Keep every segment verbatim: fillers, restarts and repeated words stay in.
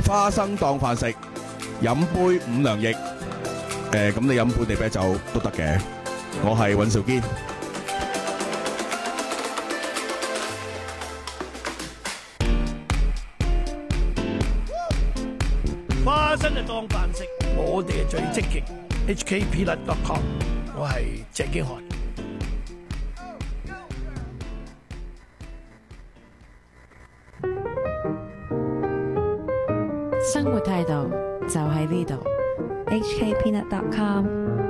花生當飯食，飲杯五糧液。誒，咁你飲本地啤酒都得嘅。我係尹兆堅。 花生就當飯食，我哋係最積極。H K Peanut dot com， 我係鄭經翰。 生活態度就喺呢度。 H K Peanut dot com。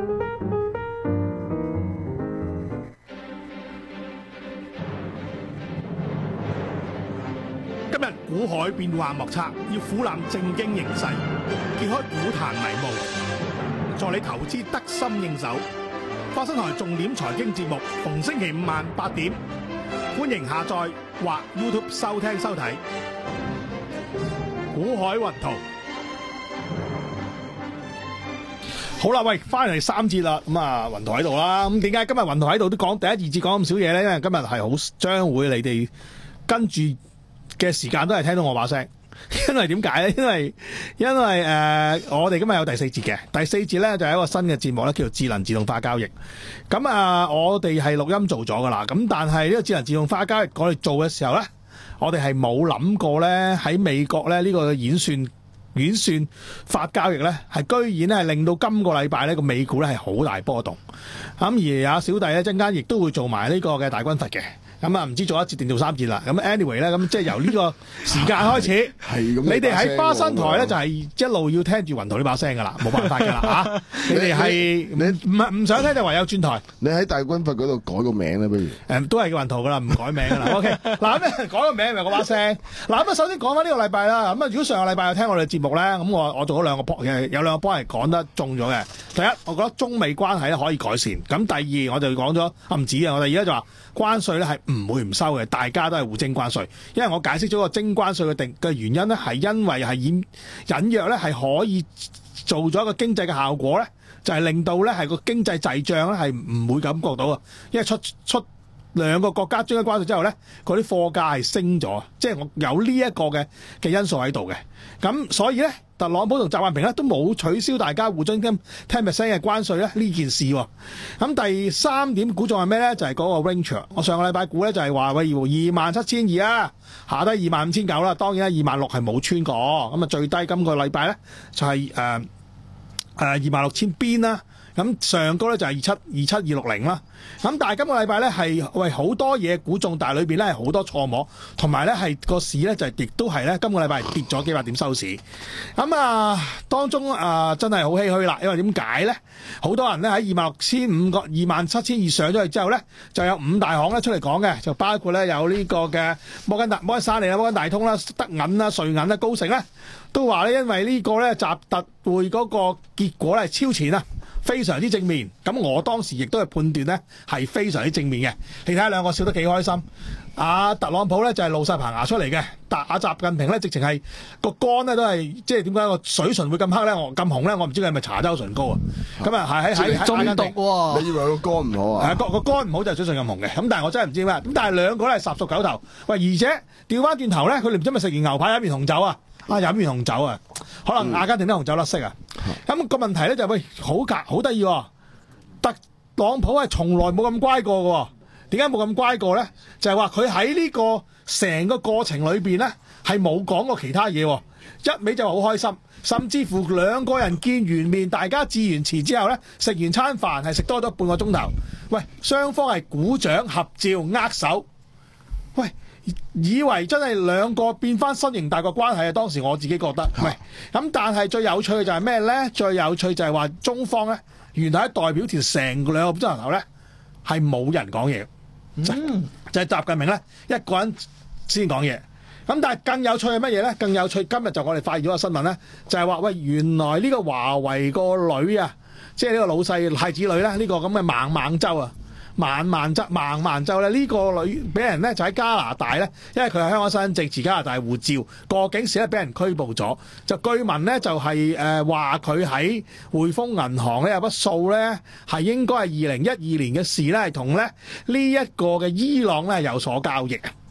今日股海變幻莫測，要俯瞰正經形勢，揭開股壇迷霧，助你投資得心應手。花生台重點財經節目，逢星期五晚八點，歡迎下載或 YouTube 收聽收睇。股海雲圖。好啦，喂，翻嚟三節啦，咁啊，雲圖喺度啦。咁點解今日雲圖喺度都講第一二節講咁少嘢咧？因為今日係好將會你哋跟住嘅時間都係聽到我把聲。因為點解咧？因為因為誒、呃，我哋今日有第四節嘅，第四節咧就係、是、一個新嘅節目咧，叫做智能自動化交易。咁啊，我哋係錄音做咗噶啦。咁但係呢個智能自動化交易我哋做嘅時候咧，我哋係冇諗過咧喺美國咧呢、這個演算。演算法交易咧，係居然咧係令到今個禮拜呢個美股咧係好大波動。咁而阿小弟咧陣間亦都會做埋呢個嘅大軍閥嘅。咁啊唔知做一節定做三節啦。咁 anyway 咧，咁即係由呢個時間開始，你哋喺花生台咧就係一路要聽住雲圖呢把聲噶啦，冇辦法噶啦嚇。你哋係你唔係唔想聽就唯有轉台。 你喺大軍閥嗰度改個名咧，不如誒都係叫雲圖噶啦，唔改名噶啦。OK， 嗱咁咧改個名咪嗰把聲。嗱咁啊，首先講翻呢個禮拜啦。咁啊，如果上個禮拜有聽我哋節目咧，咁我我做咗兩個 point 嘅，有兩個 point 係講得中咗嘅。第一，我覺得中美關係咧可以改善。咁第二，我就講咗啊唔止啊，我哋而家就話關稅咧係唔會唔收嘅，大家都係互徵關稅。因為我解釋咗個徵關稅嘅定嘅原因咧，係因為係隱隱約咧係可以做咗一個經濟嘅效果咧，就係、是、令到咧係個經濟滯脹咧係唔會感覺到啊，因為出出。兩個國家徵咗關稅之後咧，嗰啲貨價係升咗，即係我有呢一個嘅嘅因素喺度嘅。咁所以咧，特朗普同習近平咧都冇取消大家互徵 ten percent 嘅關稅咧呢件事喎。咁第三點估中係咩咧？就係、是、嗰個 range。我上個禮拜估咧就係話喂二萬七千二啊，下低二萬五千九啦。當然啦，二萬六係冇穿過。咁啊最低今個禮拜咧就係誒誒二萬六千邊啦。咁上高咧就係二七二七二六零啦，咁但係今個禮拜咧係喂好多嘢估中，但係裏邊咧係好多錯摸，同埋咧係個市咧就係亦都係咧今個禮拜跌咗幾百點收市。咁啊當中啊真係好唏噓啦，因為點解咧？好多人咧喺二萬六千五個二萬七千二上咗去之後咧，就有五大行咧出嚟講嘅，就包括咧有呢個嘅摩根大摩根沙利啦、摩根大通啦、德銀啦、瑞銀啦、高盛咧，都話咧因為呢個咧習特會嗰個結果咧超前啊！非常之正面，咁我當時亦都係判斷咧係非常之正面嘅。你睇下兩個笑得幾開心，阿、啊、特朗普咧就係露晒棚牙出嚟嘅，但阿習近平咧直情係個肝咧都係即係點解個水唇會咁黑咧？我咁紅咧？我唔知佢係咪搽咗唇膏啊？咁啊係喺喺喺中毒喎！ 你以為個肝唔好啊？ 係個個肝唔好就係水唇咁紅嘅。咁但係我真係唔知咩。咁但係兩個咧係十足九頭。喂，而且調翻轉頭咧，佢哋唔知咪食完牛排飲完紅酒啊？啊飲完紅酒啊，可能阿根廷啲紅酒甩色啊。咁、嗯、個問題咧就係、喂好格好得意喎，特朗普係從來冇咁乖過嘅喎。點解冇咁乖過咧？就係話佢喺呢個成個過程裏邊咧係冇講過其他嘢喎，一味就話好開心，甚至乎兩個人見完面，大家致完詞之後咧，食完餐飯係食多咗半個鐘頭。喂，雙方係鼓掌合照握手，喂。以為真係兩個變翻新型大國關係啊！當時我自己覺得，喂咁，但係最有趣嘅就係咩咧？最有趣就係話中方咧，原來喺代表團成個兩個鐘頭咧係冇人講嘢，嗯、就就係習近平咧一個人先講嘢。咁但係更有趣係乜嘢咧？更有趣今日就我哋發現咗個新聞咧，就係話喂，原來呢個華為個女啊，即係呢個老細太子女咧，呢、呢個咁嘅孟晚舟啊。孟晚舟孟晚舟咧，呢、呢個女俾人咧就喺加拿大咧，因為佢係香港身份證持加拿大護照，過境時咧俾人拘捕咗。就據聞咧就係誒話佢喺匯豐銀行咧有筆數咧係應該係二零一二年嘅事咧，係同咧呢一個嘅伊朗咧有所交易啊。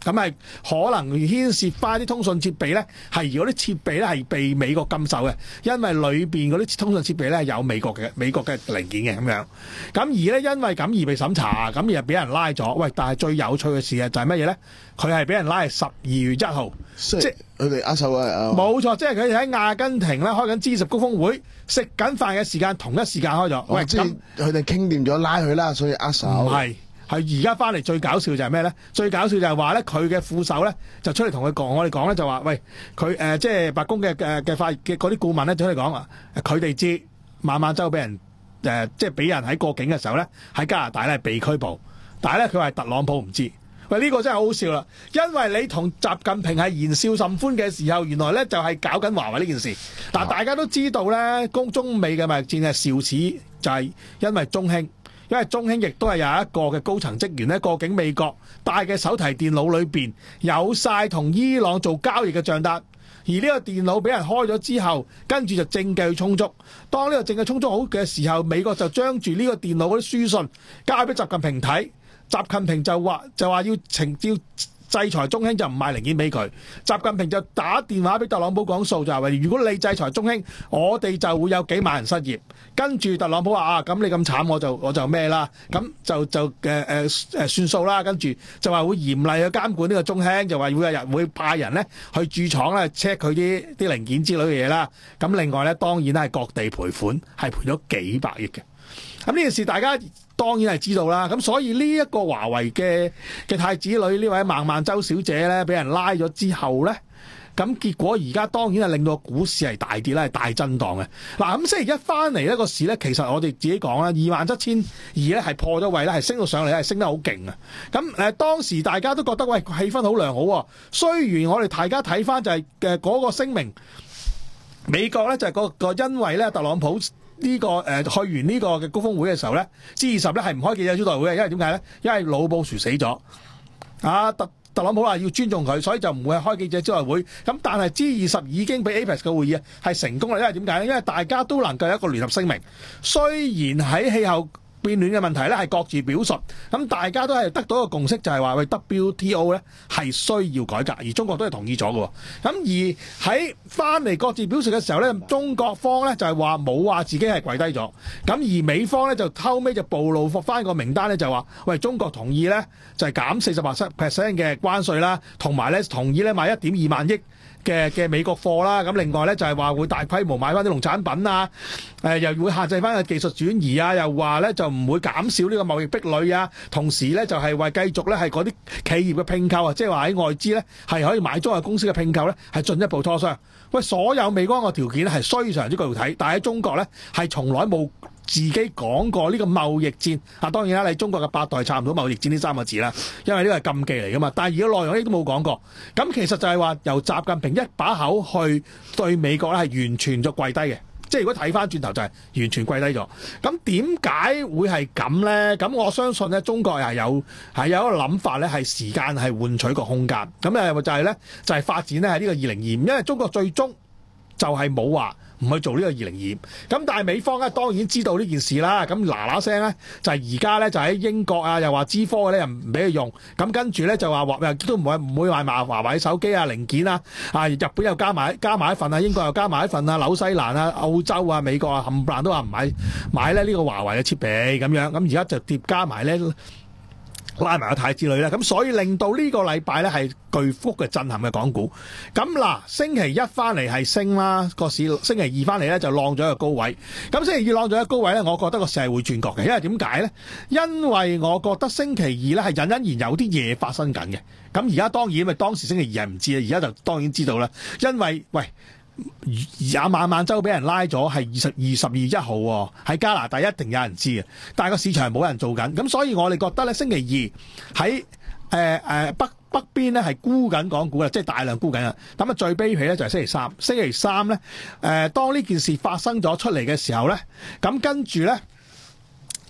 咁係可能牽涉翻啲通訊設備咧，係如果啲設備咧係被美國禁售嘅，因為裏邊嗰啲通訊設備咧係有美國嘅美國嘅零件嘅咁樣。咁而咧因為咁而被審查，咁而俾人拉咗。喂，但係最有趣嘅事啊就係乜嘢咧？佢係俾人拉係十二月一號， 即係佢哋握手啊！ 冇錯，即係佢哋喺阿根廷咧開緊 G 十高峰會，食緊飯嘅時間同一時間開咗。喂， 即係佢哋傾掂咗拉佢啦，所以握手。 唔係。係而家翻嚟最搞笑就係咩咧？最搞笑就係話咧，佢嘅副手咧就出嚟同佢講，我哋講咧就話，喂，佢誒、呃、即係白宮嘅嘅嘅法嘅嗰啲顧問咧，就出嚟講啊，佢哋知孟晚舟俾人誒、呃、即係俾人喺過境嘅時候咧，喺加拿大咧被拘捕，但係咧佢話特朗普唔知。喂，呢、這個真係好笑啦！因為你同習近平係言笑甚歡嘅時候，原來咧就係、是、搞緊華為呢件事。但大家都知道咧，中中美嘅貿易戰係肇始就係因為中興。因為中興亦都係有一個嘅高層職員咧過境美國，帶嘅手提電腦裏邊有晒同伊朗做交易嘅帳單，而呢個電腦俾人開咗之後，跟住就證據充足。當呢個證據充足好嘅時候，美國就將住呢個電腦嗰啲書信交俾習近平睇，習近平就話就話要懲要制裁中興，就唔賣零件俾佢。習近平就打電話俾特朗普講數，就係話如果你制裁中興，我哋就會有幾萬人失業。跟住特朗普話啊，咁你咁慘，我就我就咩啦，咁就就誒誒誒算數啦。跟住就話會嚴厲去監管呢個中興，就話會有人會派人咧去駐廠咧 check 佢啲啲零件之類嘅嘢啦。咁另外咧，當然係各地賠款，係賠咗幾百億嘅。咁呢件事大家當然係知道啦。咁所以呢一個華為嘅嘅太子女呢位孟晚舟小姐咧，俾人拉咗之後咧。咁結果而家當然係令到股市係大跌啦，係大震盪嘅。嗱，咁星期一翻嚟呢個市咧，其實我哋自己講啦，二萬七千二咧係破咗位啦，係升到上嚟，係升得好勁啊！咁誒當時大家都覺得喂氣氛好良好喎。雖然我哋大家睇翻就係嘅嗰個聲明，美國咧就係、嗰個個因為咧特朗普呢、呢個誒、呃、去完呢個嘅高峰會嘅時候咧，G 二十咧係唔開記者招待會嘅，因為點解咧？因為老布殊死咗啊特。特朗普話要尊重佢，所以就唔會開記者招待會。咁但係 G 二十已經俾 A P E C 嘅會議係成功啦，因為點解咧？因為大家都能夠有一個聯合聲明，雖然喺氣候變暖嘅問題咧係各自表述，咁大家都係得到一個共識，就係話喂 W T O 咧係需要改革，而中國都係同意咗嘅。咁而喺翻嚟各自表述嘅時候咧，中國方咧就係話冇話自己係跪低咗，咁而美方咧就後尾就暴露翻個名單咧，就話喂中國同意咧就係減四十八 percent 嘅關稅啦，同埋咧同意咧買一點二萬億嘅嘅美國貨啦，咁另外咧就係話會大規模買翻啲農產品啊，誒、呃、又會限制翻個技術轉移啊，又話咧就唔會減少呢個貿易壁壘啊，同時咧就係為繼續咧係嗰啲企業嘅併購啊，即係話喺外資咧係可以買中國公司嘅併購咧係進一步磋商。喂，所有美國嘅條件係非常之具體，但係喺中國咧係從來冇自己講過呢個貿易戰啊。當然啦，你中國嘅八代插唔到貿易戰呢三個字啦，因為呢個係禁忌嚟噶嘛。但係而家內容呢都冇講過，咁其實就係話由習近平一把口去對美國咧係完全就跪低嘅。即係如果睇翻轉頭就係完全跪低咗。咁點解會係咁咧？咁我相信咧，中國係有係有一個諗法咧，係時間係換取個空間。咁誒就係咧，就係、是、發展咧係呢個二零二五，因為中國最終就係冇話唔去做呢個二零二五。咁但係美方咧當然知道呢件事啦。咁嗱嗱聲咧就係而家咧就喺英國啊，又話資科嘅咧又唔俾佢用。咁跟住咧就話話都唔會唔會買埋華為手機啊零件啊。啊日本又加埋加埋一份啊，英國又加埋一份啊，紐西蘭啊、澳洲啊、美國啊冚唪唥都話唔買買咧呢個華為嘅設備咁樣。咁而家就疊加埋咧。拉埋個太子女咧，咁所以令到呢個禮拜咧係巨幅嘅震撼嘅港股。咁嗱，星期一翻嚟係升啦，個市星期二翻嚟咧就浪咗一個高位。咁星期二浪咗一個高位咧，我覺得個市係會轉角嘅，因為點解咧？因為我覺得星期二咧係隱隱然有啲嘢發生緊嘅。咁而家當然因為當時星期二係唔知啊，而家就當然知道啦。因為喂。廿萬萬州俾人拉咗，係二十二十二月一號喎，喺加拿大一定有人知嘅，但係個市場係冇人做緊，咁所以我哋覺得咧星期二喺誒誒北北邊咧係沽緊港股啦，即係大量沽緊啊。咁啊最卑鄙咧就係星期三，星期三咧誒、呃、當呢件事發生咗出嚟嘅時候咧，咁跟住咧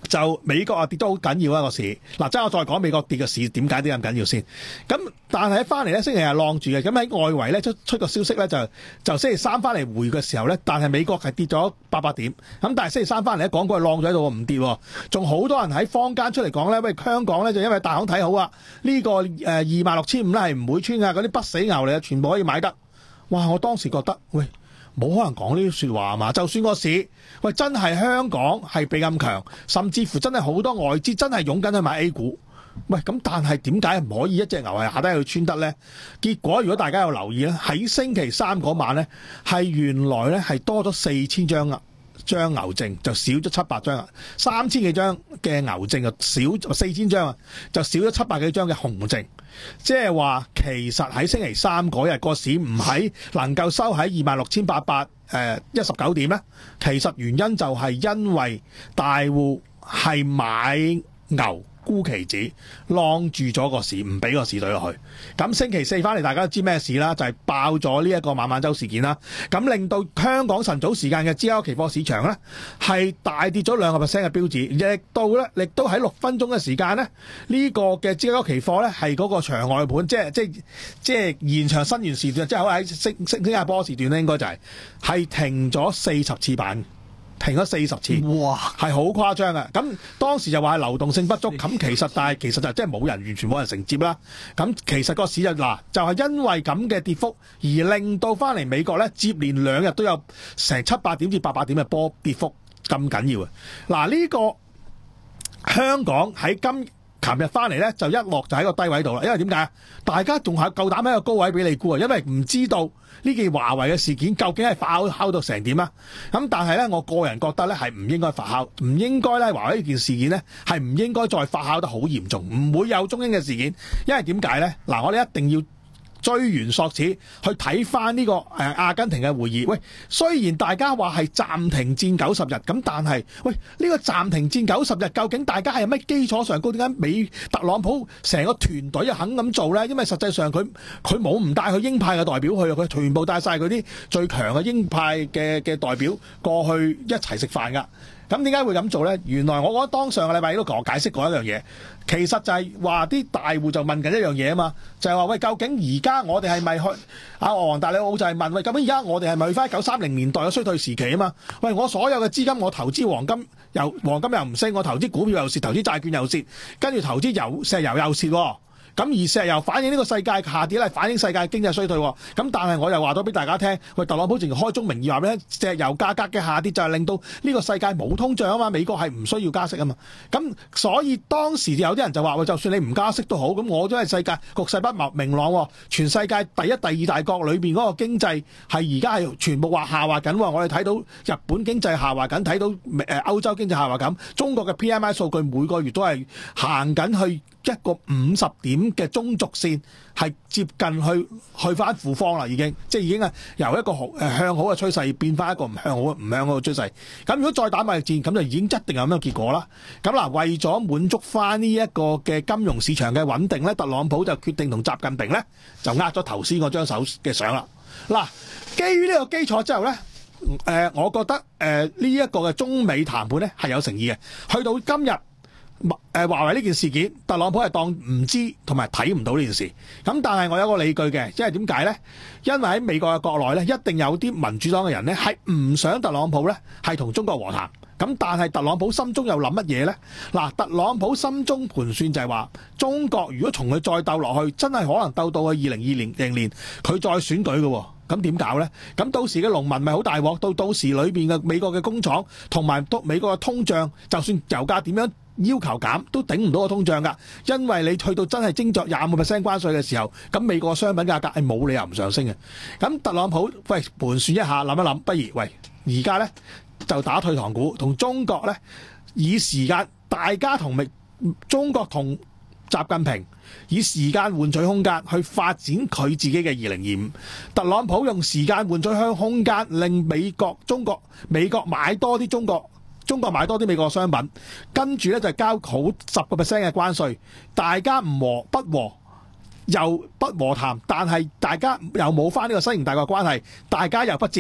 就美國啊跌得好緊要一個市，嗱，即係我再講美國跌嘅市點解啲咁緊要先。咁但係翻嚟咧，星期日晾住嘅，咁喺外圍咧出出個消息咧，就就星期三翻嚟回嘅時候咧，但係美國係跌咗八百點，咁但係星期三翻嚟咧，港股係晾咗喺度唔跌，仲好多人喺坊間出嚟講咧，喂，香港咧就因為大行睇好啊，呢、這個誒二萬六千五咧係唔會穿㗎，嗰啲不死牛嚟啊，全部可以買得。哇！我當時覺得喂，冇可能講呢啲説話嘛！就算個市喂真係香港係被咁強，甚至乎真係好多外資真係湧緊去買 A 股。喂，咁但係點解唔可以一隻牛係下低去穿得呢？結果如果大家有留意咧，喺星期三嗰晚呢，係原來咧係多咗四千張啊張牛證，就少咗七百張啊，三千幾張嘅牛證就少四千張啊，就少咗七百幾張嘅熊證。即係話其實喺星期三嗰日個市唔喺能夠收喺二萬六千八百誒一十九點呢，其實原因就係因為大戶係買牛沽期指，晾住咗個市，唔俾個市對落去。咁星期四翻嚟，大家都知咩事啦？就係、是、爆咗呢一個晚晚週事件啦。咁令到香港晨早時間嘅 G L 期貨市場呢，係大跌咗兩個 percent 嘅標指，亦到呢，亦都喺六分鐘嘅時間呢，呢、這個嘅 G L 期貨呢，係嗰個場外盤，即係即係即係延長新元時段，即係喺星星新加坡時段呢，應該就係、是、係停咗四十次板。停咗四十次，哇，係好誇張嘅。咁當時就話係流動性不足，咁其實但係其實就即係冇人完全冇人承接啦。咁其實個市就嗱就係因為咁嘅跌幅，而令到翻嚟美國咧接連兩日都有成七百點至八百點嘅波跌幅咁緊要啊！嗱，呢個香港喺今琴日翻嚟咧就一落就喺個低位度啦，因為點解啊？大家仲係夠膽喺個高位俾你估啊，因為唔知道呢件華為嘅事件究竟係發酵酵到成點啊？咁但係咧，我個人覺得咧係唔應該發酵，唔應該咧華為呢件事件咧係唔應該再發酵得好嚴重，唔會有中英嘅事件，因為點解咧？嗱，我哋一定要追源溯始去睇翻呢個誒、呃、阿根廷嘅會議。喂，雖然大家話係暫停戰九十日，咁但係喂呢、呢個暫停戰九十日，究竟大家係有咩基礎上高？點解美特朗普成個團隊又肯咁做咧？因為實際上佢佢冇唔帶佢鷹派嘅代表去，佢全部帶晒佢啲最強嘅鷹派嘅嘅代表過去一齊食飯㗎。咁點解會咁做呢？原來我覺得當上個禮拜都同我解釋過一樣嘢，其實就係話啲大戶就問緊一樣嘢啊嘛，就係話喂，究竟而家我哋係咪去啊？黃大利澳就係問喂，究竟而家我哋係咪去翻一九三零年代嘅衰退時期啊嘛？喂，我所有嘅資金我投資黃金又黃金又唔升，我投資股票又蝕，投資債券又蝕，跟住投資油石油又蝕喎。咁而石油反映呢個世界下跌咧，反映世界經濟衰退。咁但係我又話咗俾大家聽，喂，特朗普淨係開宗明義話咧，石油價格嘅下跌就係令到呢個世界冇通脹啊嘛，美國係唔需要加息啊嘛。咁所以當時有啲人就話喂，就算你唔加息都好，咁我都係世界局勢不明朗，全世界第一、第二大國裏邊嗰個經濟係而家係全部話下滑緊。我哋睇到日本經濟下滑緊，睇到誒歐洲經濟下滑緊，中國嘅 P M I 數據每個月都係行緊去一個五十點嘅中軸線，係接近去去翻負方啦，已經即係已經係由一個好誒向好嘅趨勢變翻一個唔向好唔向好嘅趨勢。咁如果再打貿易戰，咁就已經一定有咁嘅結果啦。咁嗱，為咗滿足翻呢一個嘅金融市場嘅穩定咧，特朗普就決定同習近平咧就呃咗頭先嗰張手嘅相啦。嗱，基於呢個基礎之後咧，誒、呃，我覺得誒呢一個嘅中美談判咧係有誠意嘅。去到今日。誒華為呢件事件，特朗普係當唔知同埋睇唔到呢件事。咁但係我有個理據嘅，即係點解呢？因為喺美國嘅國內呢，一定有啲民主黨嘅人呢係唔想特朗普呢係同中國和談。咁但係特朗普心中又諗乜嘢呢？嗱，特朗普心中盤算就係話，中國如果從佢再鬥落去，真係可能鬥到去二零二零年佢再選舉嘅喎。咁點搞呢？咁到時嘅農民咪好大鑊？到到時裏邊嘅美國嘅工廠同埋美國嘅通脹，就算油價點樣要求減都頂唔到個通脹㗎，因為你去到真係徵作廿五個 percent 關稅嘅時候，咁美國商品價格係冇理由唔上升嘅。咁特朗普喂盤算一下，諗一諗，不如喂而家呢就打退堂鼓，同中國呢以時間，大家同美中國同習近平以時間換取空間去發展佢自己嘅二零二五。特朗普用時間換取向空間，令美國、中國、美國買多啲中國。中國買多啲美國商品，跟住咧就交好十個 percent 嘅關稅，大家唔和不和又不和談，但係大家又冇翻呢個新型大國關係，大家又不戰，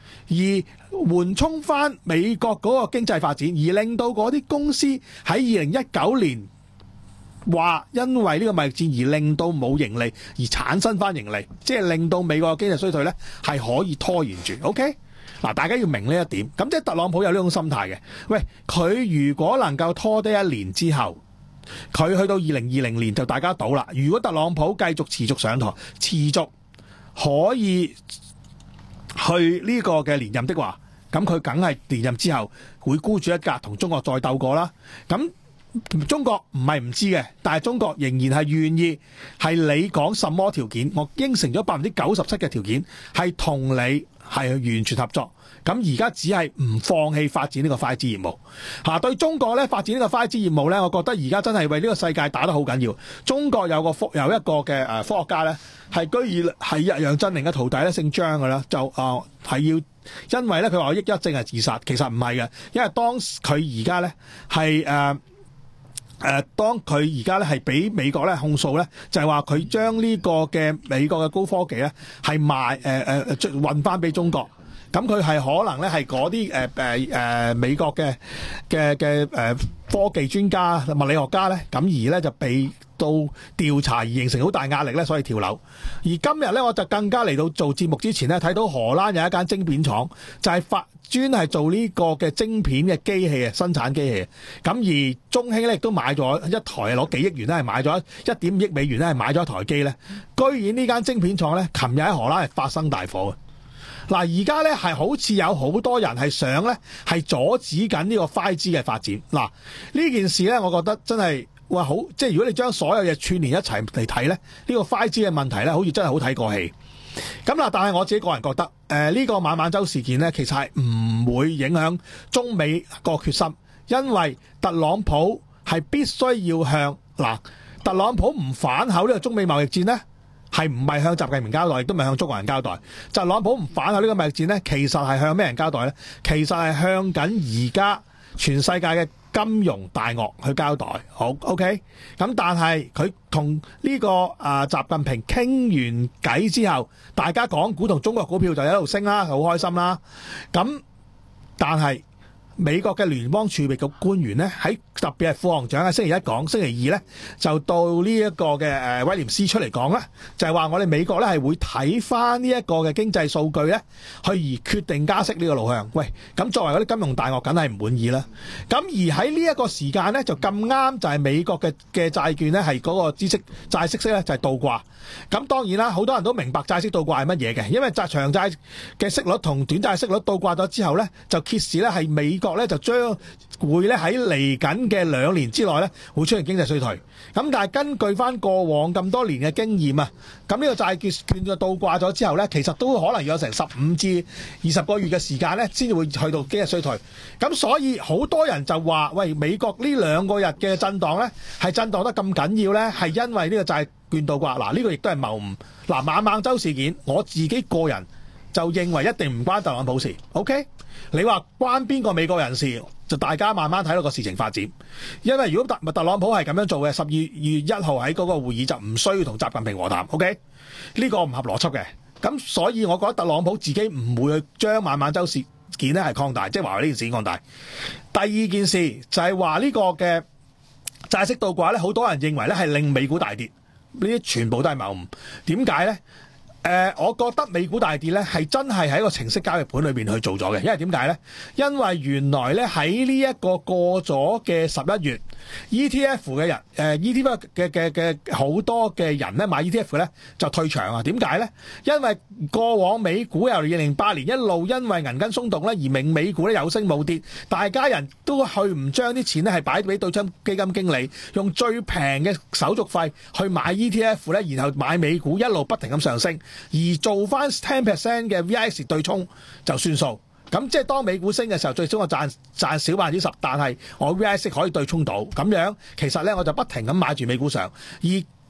而緩衝翻美國嗰個經濟發展，而令到嗰啲公司喺二零一九年話因為呢個貿易戰而令到冇盈利，而產生翻盈利，即係令到美國嘅經濟衰退呢係可以拖延住。OK， 嗱，大家要明呢一點。咁即係特朗普有呢種心態嘅。喂，佢如果能夠拖低一年之後，佢去到二零二零年就大家賭啦。如果特朗普繼續持續上台，持續可以去呢個嘅連任的話，咁佢梗係連任之後會孤注一格同中國再鬥過啦。咁中國唔係唔知嘅，但係中國仍然係願意係你講什麼條件，我應承咗百分之九十七嘅條件係同你係完全合作。咁而家只係唔放棄發展呢個 五 G 業務嚇。對中國咧發展呢個 五 G 業務咧，我覺得而家真係為呢個世界打得好緊要。中國有個科有一個嘅誒科學家咧，係居然係楊振寧嘅徒弟咧，姓張嘅啦，就啊係要因為咧佢話抑鬱症係自殺，其實唔係嘅，因為當佢而家咧係誒。誒、呃，當佢而家咧係俾美國咧控訴咧，就係話佢將呢個嘅美國嘅高科技咧係賣誒誒運翻俾中國，咁佢係可能咧係嗰啲誒誒誒美國嘅嘅嘅誒科技專家、物理學家咧，咁而咧就被到調查而形成好大壓力咧，所以跳樓。而今日咧，我就更加嚟到做節目之前咧，睇到荷蘭有一間晶片廠，就係、是、發專係做呢個嘅晶片嘅機器啊，生產機器。咁而中興咧亦都買咗一台，攞幾億元咧係買咗一點五億美元咧係買咗一台機咧。居然呢間晶片廠咧，琴日喺荷蘭係發生大火嘅。嗱，而家咧係好似有好多人係想咧係阻止緊呢個 五 G 嘅發展。嗱，呢件事咧，我覺得真係。哇，好！即係如果你將所有嘢串連一齊嚟睇咧，呢、這個 五 G 嘅問題咧，好似真係好睇過戲。咁嗱，但係我自己個人覺得，誒、呃、呢、這個孟晚舟事件咧，其實係唔會影響中美個決心，因為特朗普係必須要向嗱，特朗普唔反口呢個中美貿易戰咧，係唔係向習近平交代，亦都唔係向中國人交代。特朗普唔反口呢個貿易戰咧，其實係向咩人交代咧？其實係向緊而家全世界嘅金融大鱷去交代，好 OK。咁但係佢同呢個啊習近平傾完偈之後，大家港股同中國股票就一路升啦，好開心啦。咁但係美國嘅聯邦儲備局官員咧，喺特別係副行長喺星期一講，星期二咧就到呢一個嘅誒威廉斯出嚟講啦，就係話我哋美國咧係會睇翻呢一個嘅經濟數據咧，去而決定加息呢個路向。喂，咁作為嗰啲金融大鱷，梗係唔滿意啦。咁而喺呢一個時間咧，就咁啱就係美國嘅嘅債券咧係嗰個孳息債息息咧就係倒掛。咁當然啦，好多人都明白債息倒掛係乜嘢嘅，因為債長債嘅息率同短債息率倒掛咗之後咧，就揭示咧係美國咧就將會咧喺嚟緊嘅兩年之內咧會出現經濟衰退。咁但係根據翻過往咁多年嘅經驗啊，咁呢個債券就倒掛咗之後咧，其實都可能要有成十五至二十個月嘅時間咧，先至會去到經濟衰退。咁所以好多人就話：喂，美國呢兩個日嘅震盪咧，係震盪得咁緊要咧，係因為呢個債券倒掛。嗱，呢個亦都係謬誤。嗱，孟晚舟事件，我自己個人就認為一定唔關特朗普事。OK， 你話關邊個美國人士，就大家慢慢睇到個事情發展。因為如果特特朗普係咁樣做嘅，十二月一號喺嗰個會議就唔需要同習近平和談。OK， 呢個唔合邏輯嘅。咁所以我覺得特朗普自己唔會去將孟晚舟事件咧係擴大，即係話呢件事擴大。第二件事就係話呢個嘅債息倒掛咧，好多人認為咧係令美股大跌。呢啲全部都係謬誤。點解呢？誒、呃，我覺得美股大跌咧係真係喺一個程式交易盤裏邊去做咗嘅。因為點解呢？因為原來咧喺呢一個過咗嘅十一月 ，E T F 嘅人誒、呃、E T F 嘅嘅嘅好多嘅人咧買 E T F 咧就退場啊。點解呢？因為過往美股由二零零八年一路因為銀根鬆動咧而令美股咧有升冇跌，大家人都去唔將啲錢咧係擺俾對沖基金經理，用最平嘅手續費去買 E T F 咧，然後買美股一路不停咁上升。而做翻十 percent 嘅 V I X 對沖就算數，咁即係當美股升嘅時候，最終我賺賺少百分之十，但係我 V I X 可以對沖到，咁樣其實咧我就不停咁買住美股上，而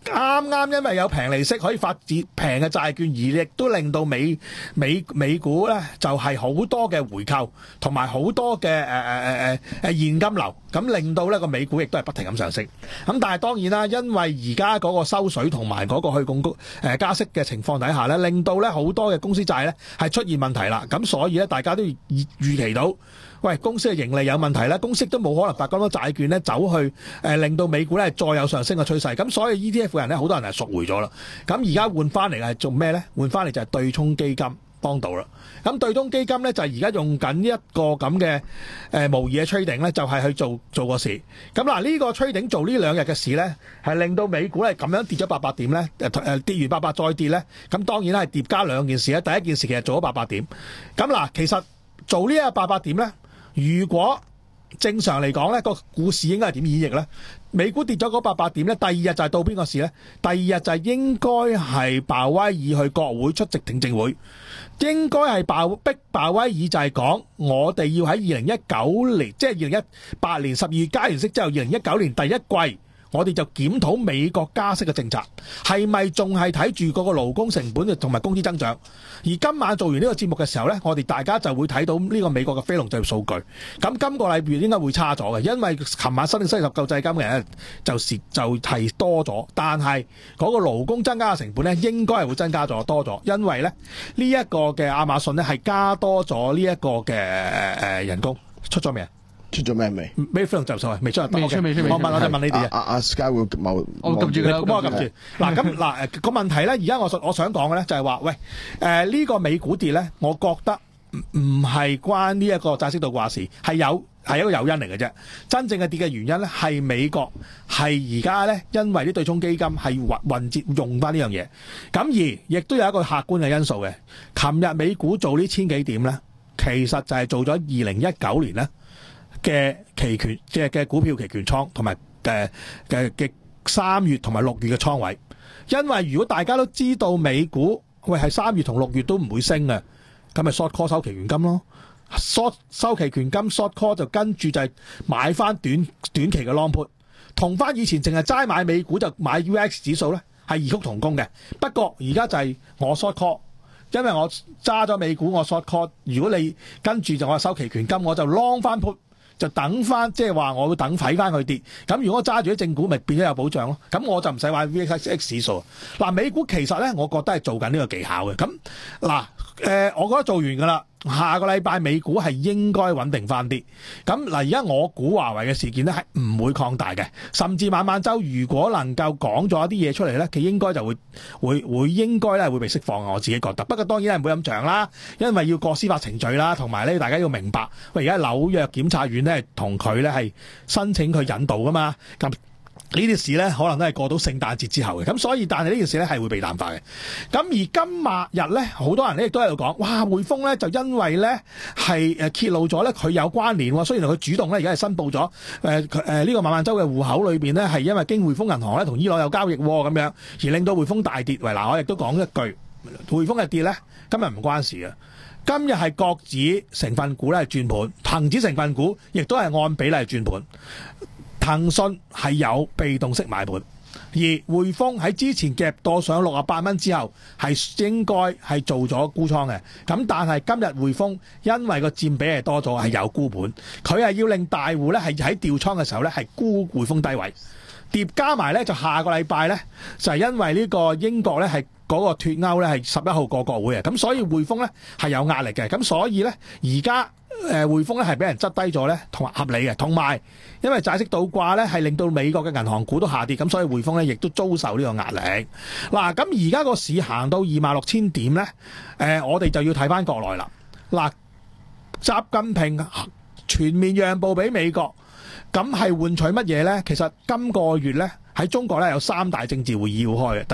啱啱因為有平利息可以發展平嘅債券，而亦都令到美美美股咧就係好多嘅回購同埋好多嘅誒誒誒誒誒現金流，咁令到呢個美股亦都係不停咁上升。咁但係當然啦，因為而家嗰個收水同埋嗰個去槓桿誒加息嘅情況底下咧，令到咧好多嘅公司債咧係出現問題啦。咁所以咧，大家都預預期到，喂，公司嘅盈利有問題咧，公司都冇可能發咁多債券咧走去誒、呃、令到美股咧再有上升嘅趨勢。咁所以 E T F 人咧好多人係贖回咗啦。咁而家換翻嚟係做咩咧？換翻嚟就係對沖基金幫到啦。咁對沖基金咧就係而家用緊一個咁嘅誒模擬嘅 trading 咧，就係去做做個市。咁嗱呢個 trading 做呢兩日嘅市咧，係令到美股咧咁樣跌咗八百點咧，誒誒跌完八百再跌咧。咁當然係疊加兩件事咧。第一件事其實做咗八百點。咁嗱，其實做呢一個八百點咧。如果正常嚟講咧，個股市應該係點演繹咧？美股跌咗嗰八百點咧，第二日就係到邊個市咧？第二日就係應該係鮑威爾去國會出席聽證會，應該係鮑逼鮑威爾就係講我哋要喺二零一九年，即係二零一八年十二月加完息之後，二零一九年第一季。我哋就檢討美國加息嘅政策，係咪仲係睇住嗰個勞工成本同埋工資增長？而今晚做完呢個節目嘅時候呢，我哋大家就會睇到呢個美國嘅非農就業數據。咁今個禮拜應該會差咗嘅，因為琴晚申領失業救濟金嘅人就是就係多咗，但係嗰個勞工增加嘅成本呢應該係會增加咗多咗，因為咧呢一個嘅亞馬遜呢係加多咗呢一個嘅誒人工出咗未啊？ 出咗咩未？ 咩非農就數啊？未出， 未出，未出， 我問我就問你哋阿阿 Sky 會冇， 我撳住佢啦， 幫我撳住。嗱咁嗱個問題咧，而家我我想講嘅咧就係話，喂誒呢、呃呢個美股跌咧，我覺得唔唔係關呢一個債息倒掛事，係有係一個誘因嚟嘅啫。真正嘅跌嘅原因咧係美國係而家咧，因為啲對沖基金係混混接用翻呢樣嘢，咁而亦都有一個客觀嘅因素嘅。琴日美股做呢千幾點咧，其實就係做咗二零一九年咧。嘅期權即係嘅股票期權倉同埋誒嘅嘅三月同埋六月嘅倉位，因為如果大家都知道美股喂係三月同六月都唔會升嘅，咁咪 short call 收期權金咯 ，short 收期權金 short call 就跟住就係買翻短短期嘅 long put， 同翻以前淨係齋買美股就買 U X 指數咧係異曲同工嘅。不過而家就係我 short call， 因為我揸咗美股我 short call， 如果你跟住就我收期權金，我就 long 翻 put。就等翻，即係話我會等睇翻佢跌。咁如果揸住啲正股，咪變咗有保障咯。咁我就唔使玩 V X X 指數。嗱，美股其實咧，我覺得係做緊呢個技巧嘅。咁嗱，誒、呃，我覺得做完㗎啦。下個禮拜美股係應該穩定翻啲。咁嗱，而家我估華為嘅事件咧係唔會擴大嘅，甚至晚晚週如果能夠講咗一啲嘢出嚟咧，佢應該就會會會應該咧會被釋放。我自己覺得。不過當然係唔會咁長啦，因為要過司法程序啦，同埋咧大家要明白，喂而家紐約檢察院咧同佢咧係申請佢引渡噶嘛，咁。呢啲事咧可能都係過到聖誕節之後嘅，咁所以但係呢件事咧係會被淡化嘅。咁而今日咧，好多人咧亦都喺度講，哇匯豐咧就因為咧係誒揭露咗咧佢有關聯喎，雖然佢主動咧而家係申報咗誒誒呢個孟晚舟嘅戶口裏邊咧係因為經匯豐銀行咧同伊朗有交易咁樣，而令到匯豐大跌。喂嗱，我亦都講一句，匯豐嘅跌咧今日唔關事嘅。今日係國指成分股咧係轉盤，恒指成分股亦都係按比例轉盤。騰訊係有被動式買盤，而匯豐喺之前夾到上六十八蚊之後，係應該係做咗沽倉嘅。咁但係今日匯豐因為個佔比係多咗，係有沽盤，佢係要令大戶咧係喺調倉嘅時候咧係沽匯豐低位，疊加埋咧就下個禮拜咧就係因為呢個英國咧係嗰個脫歐咧係十一號過國會嘅，咁所以匯豐咧係有壓力嘅，咁所以咧而家。誒匯豐咧係俾人執低咗咧，同合理嘅，同埋因為債息倒掛咧係令到美國嘅銀行股都下跌，咁所以匯豐咧亦都遭受呢個壓力。嗱，咁而家個市行到二萬六千點咧，誒、呃、我哋就要睇翻國內啦。嗱，習近平全面讓步俾美國，咁係換取乜嘢咧？其實今個月咧喺中國咧有三大政治會議要開嘅。第一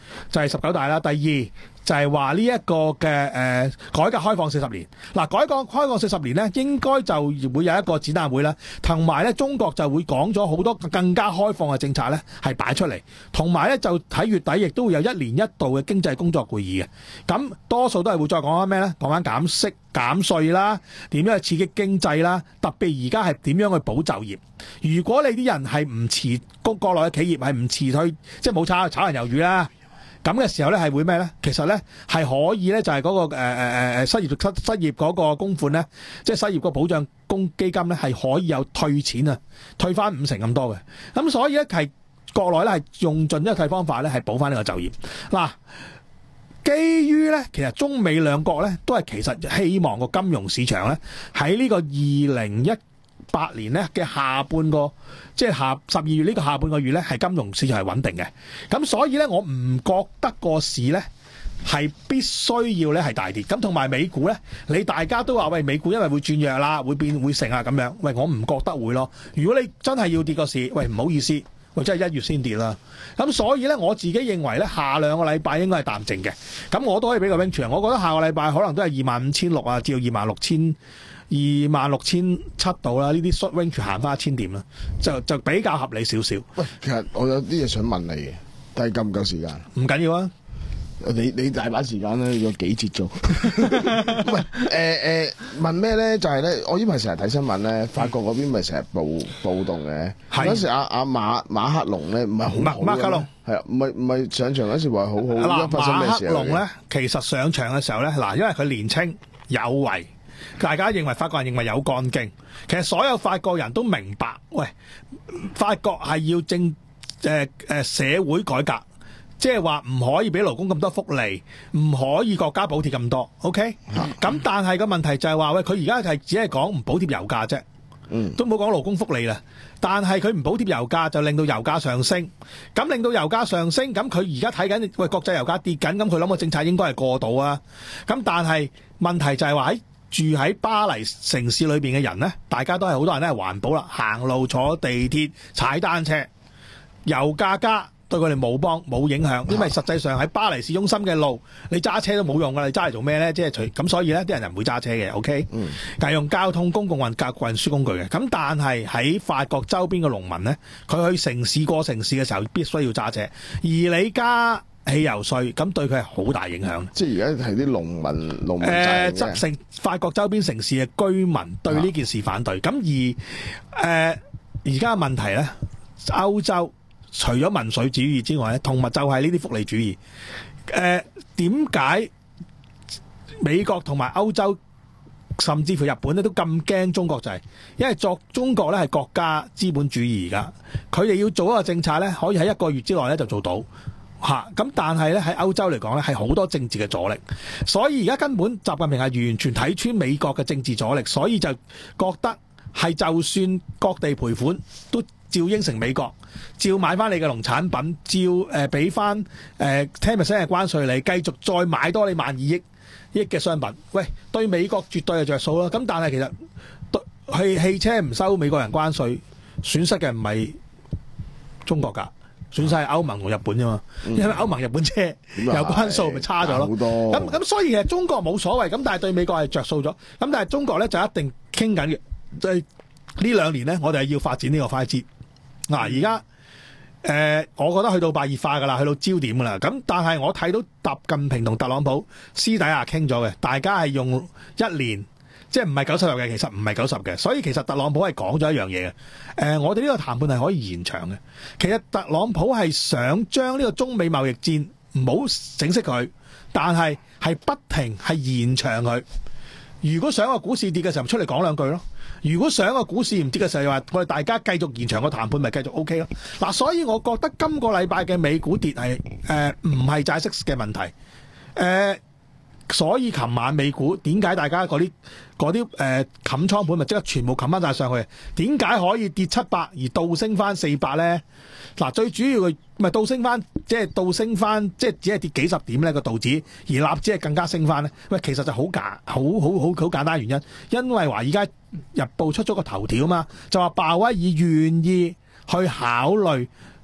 就係十九大啦。第二就係話呢一個嘅誒、呃、改革開放四十年。嗱、啊，改革開放四十年咧，應該就會有一個展覽會啦，同埋咧中國就會講咗好多更加開放嘅政策咧，係擺出嚟，同埋咧就喺月底亦都會有一年一度嘅經濟工作會議嘅。咁多數都係會再講翻咩咧？講翻減息、減稅啦，點樣去刺激經濟啦？特別而家係點樣去保就業？如果你啲人係唔辭國國內嘅企業係唔辭去，即係冇炒炒人魷魚啦。咁嘅時候咧係會咩咧？其實咧係可以咧就係嗰、那個誒誒誒失業失失業嗰個供款咧，即係失業個保障公基金咧係可以有退錢啊，退翻五成咁多嘅。咁所以咧係國內咧係用盡一切方法咧係補翻呢個就業。嗱，基於咧其實中美兩國咧都係其實希望個金融市場咧喺呢個二零一八年咧嘅下半個，即係下十二月呢個下半個月咧，係金融市場係穩定嘅。咁所以咧，我唔覺得個市咧係必須要咧係大跌。咁同埋美股咧，你大家都話喂，美股因為會轉弱啦，會變會成啊咁樣。喂，我唔覺得會咯。如果你真係要跌個市，喂唔好意思，喂真係一月先跌啦。咁所以咧，我自己認為咧，下兩個禮拜應該係淡靜嘅。咁我都可以俾個 range，我覺得下個禮拜可能都係二萬五千六啊，至到二萬六千。二萬六千七度啦，呢啲 short range 行翻一千點啦，就就比較合理少少。 喂，其實我有啲嘢想問你嘅，但係夠唔夠時間？ 唔緊要啊， 你你大把時間啦，有幾節做？喂，誒、呃、誒問咩咧？就係、是、咧，我呢排成日睇新聞咧，法國嗰邊咪成日暴暴動嘅。嗰時阿阿馬馬克龍咧，唔係好好馬克龍係啊，唔係唔係上場嗰時話好好。嗱，發生咩事啊？ 馬克龍咧，其實上場嘅時候咧，嗱，因為佢年青有為。大家認為法國人認為有幹勁，其實所有法國人都明白，喂，法國係要政誒誒、呃、社會改革，即係話唔可以俾勞工咁多福利，唔可以國家補貼咁多 ，OK？咁、嗯、但係個問題就係話，喂，佢而家係只係講唔補貼油價啫，嗯，都冇講勞工福利啦。但係佢唔補貼油價，就令到油價上升，咁令到油價上升，咁佢而家睇緊，喂，國際油價跌緊，咁佢諗個政策應該係過渡啊。咁但係問題就係話喺住喺巴黎城市裏邊嘅人呢，大家都係好多人都係環保啦，行路、坐地鐵、踩單車，油價加對佢哋冇幫冇影響，因為實際上喺巴黎市中心嘅路，你揸車都冇用噶，你揸嚟做咩呢？即係除咁，所以呢啲人就唔會揸車嘅。OK，嗯，但係用交通公共運交運輸工具嘅。咁但係喺法國周邊嘅農民呢，佢去城市過城市嘅時候必須要揸車，而你加汽油稅，咁對佢係好大影響。 即係而家係啲農民農民誒執城法國周邊城市嘅居民對呢件事反對。咁、啊、而誒而家嘅問題咧，歐洲除咗民粹主義之外咧，同埋就係呢啲福利主義。誒點解美國同埋歐洲甚至乎日本咧都咁驚中國？就係因為作中國咧係國家資本主義，而家佢哋要做一個政策咧，可以喺一個月之內咧就做到。嚇咁，但係咧喺歐洲嚟講咧係好多政治嘅阻力，所以而家根本習近平係完全睇穿美國嘅政治阻力，所以就覺得係就算各地賠款都照應承美國，照買翻你嘅農產品，照誒俾翻誒 ten percent 嘅關稅你，繼續再買多你萬二億億嘅商品。喂，對美國絕對係着數啦。咁但係其實對汽汽車唔收美國人關稅，損失嘅唔係中國㗎。損晒歐盟同日本啫嘛，因為歐盟日本車有關數咪差咗咯。咁咁所以其實中國冇所謂，咁但係對美國係着數咗。咁但係中國咧就一定傾緊嘅，即係呢兩年咧，我哋係要發展呢個 五 G。嗱，而家誒，我覺得去到白熱化噶啦，去到焦點噶啦。咁但係我睇到習近平同特朗普私底下傾咗嘅，大家係用一年。即係唔係九十日嘅，其實唔係九十嘅，所以其實特朗普係講咗一樣嘢嘅。誒、呃，我哋呢個談判係可以延長嘅。其實特朗普係想將呢個中美貿易戰唔好整熄佢，但係係不停係延長佢。如果想個股市跌嘅時候，出嚟講兩句咯。如果想個股市唔跌嘅時候，又話我哋大家繼續延長個談判，咪繼續 O K 咯。嗱、啊，所以我覺得今個禮拜嘅美股跌係誒唔係債息嘅問題，誒、呃。所以琴晚美股點解大家嗰啲嗰啲誒冚倉盤咪即刻全部冚翻晒上去？點解可以跌七百而倒升翻四百咧？嗱，最主要嘅咪倒升翻，即係倒升翻，即係只係跌幾十點咧個道指，而納指係更加升翻咧。喂，其實就好簡好好好好簡單原因，因為話而家日報出咗個頭條啊嘛，就話鮑威爾願意去考慮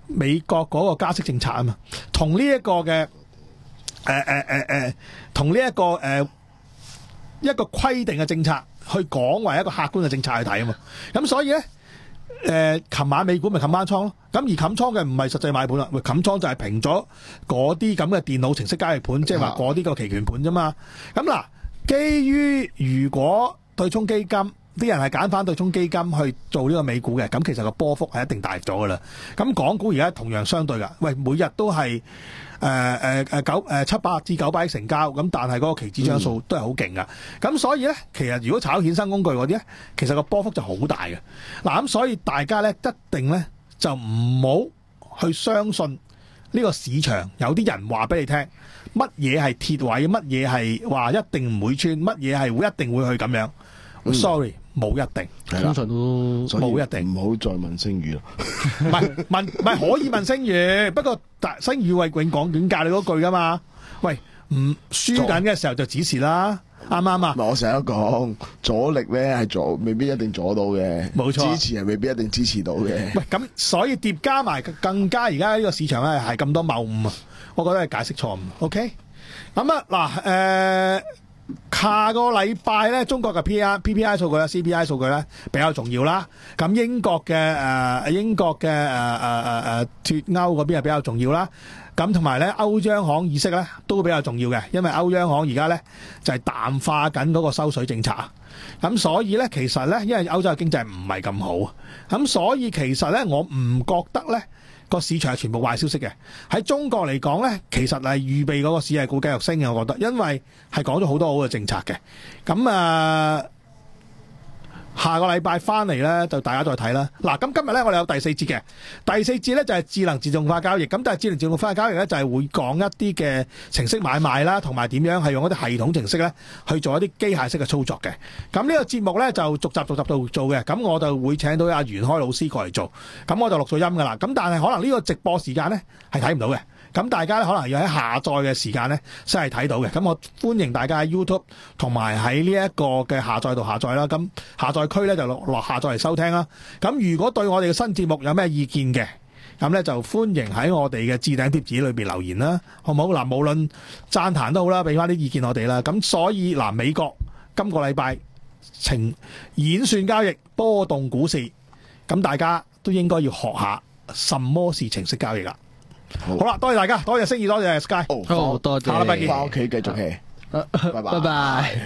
美國嗰個加息政策啊嘛，同呢一個嘅誒誒誒誒，同呢一個誒、呃、一個規定嘅政策去講為一個客觀嘅政策去睇啊嘛，咁所以咧。誒、呃，琴晚美股咪冚翻倉咯，咁而冚倉嘅唔係實際買盤啦，喂，冚倉就係平咗嗰啲咁嘅電腦程式交易盤，即係話嗰啲個期權盤啫嘛。咁嗱，基於如果對沖基金啲人係揀翻對沖基金去做呢個美股嘅，咁其實個波幅係一定大咗噶啦。咁港股而家同樣相對噶，喂，每日都係誒誒誒九誒七百至九百億成交，咁但係嗰個期指張數都係好勁噶。咁、嗯、所以咧，其實如果炒衍生工具嗰啲咧，其實個波幅就好大嘅。嗱，咁所以大家咧一定咧就唔好去相信呢個市場有啲人話俾你聽乜嘢係鐵位，乜嘢係話一定唔會穿，乜嘢係會一定會去咁樣。嗯、sorry。冇一定， 通常都冇一定， 唔好再問星宇啦。 唔係問，唔係可以問星宇，不過但星宇為永講點教你嗰句噶嘛？喂，唔輸緊嘅時候就指示啦，啱唔啱啊？ 我成日都講阻力咧係阻，未必一定阻到嘅。冇錯，支持係未必一定支持到嘅。 喂，咁所以疊加埋更加而家呢個市場咧係咁多謬誤啊！我覺得係解釋錯誤。OK，咁啊嗱，誒。下個禮拜咧，中國嘅 P R P P I 數據啦、C P I 數據咧比較重要啦。咁英國嘅誒、呃、英國嘅誒誒誒誒脫歐嗰邊係比較重要啦。咁同埋咧，歐央行議息咧都比較重要嘅，因為歐央行而家咧就係、是、淡化緊嗰個收水政策啊。咁所以咧，其實咧，因為歐洲嘅經濟唔係咁好，咁所以其實咧，我唔覺得咧。個市場係全部壞消息嘅，喺中國嚟講呢，其實係預備嗰個市係會繼續升嘅，我覺得，因為係講咗好多好嘅政策嘅。咁啊，下個禮拜翻嚟呢，就大家再睇啦。嗱，咁今日呢，我哋有第四節嘅，第四節呢，就係智能自動化交易。咁但係智能自動化交易呢，就係會講一啲嘅程式買賣啦，同埋點樣係用一啲系統程式呢去做一啲機械式嘅操作嘅。咁呢個節目呢，就逐集逐集度做嘅。咁我就會請到阿袁開老師過嚟做。咁我就錄咗音噶啦。咁但係可能呢個直播時間呢，係睇唔到嘅。咁大家咧可能要喺下載嘅時間咧先係睇到嘅。咁我歡迎大家喺 YouTube 同埋喺呢一個嘅下載度下載啦。咁下載區咧就落落下載嚟收聽啦。咁如果對我哋嘅新節目有咩意見嘅，咁咧就歡迎喺我哋嘅置頂貼紙裏邊留言啦，好唔好？嗱，無論讚彈都好啦，俾翻啲意見我哋啦。咁所以嗱，美國今個禮拜情演算交易波動股市，咁大家都應該要學下什麼是程式交易啦。好啦，多謝大家，多謝星宇，多謝 Sky， 好多謝， 下禮拜見， 翻屋企繼續 hea，拜拜， 拜拜。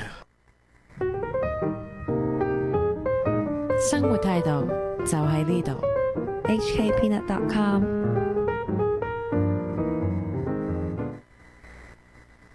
生活態度就喺呢度。 H K Peanut dot com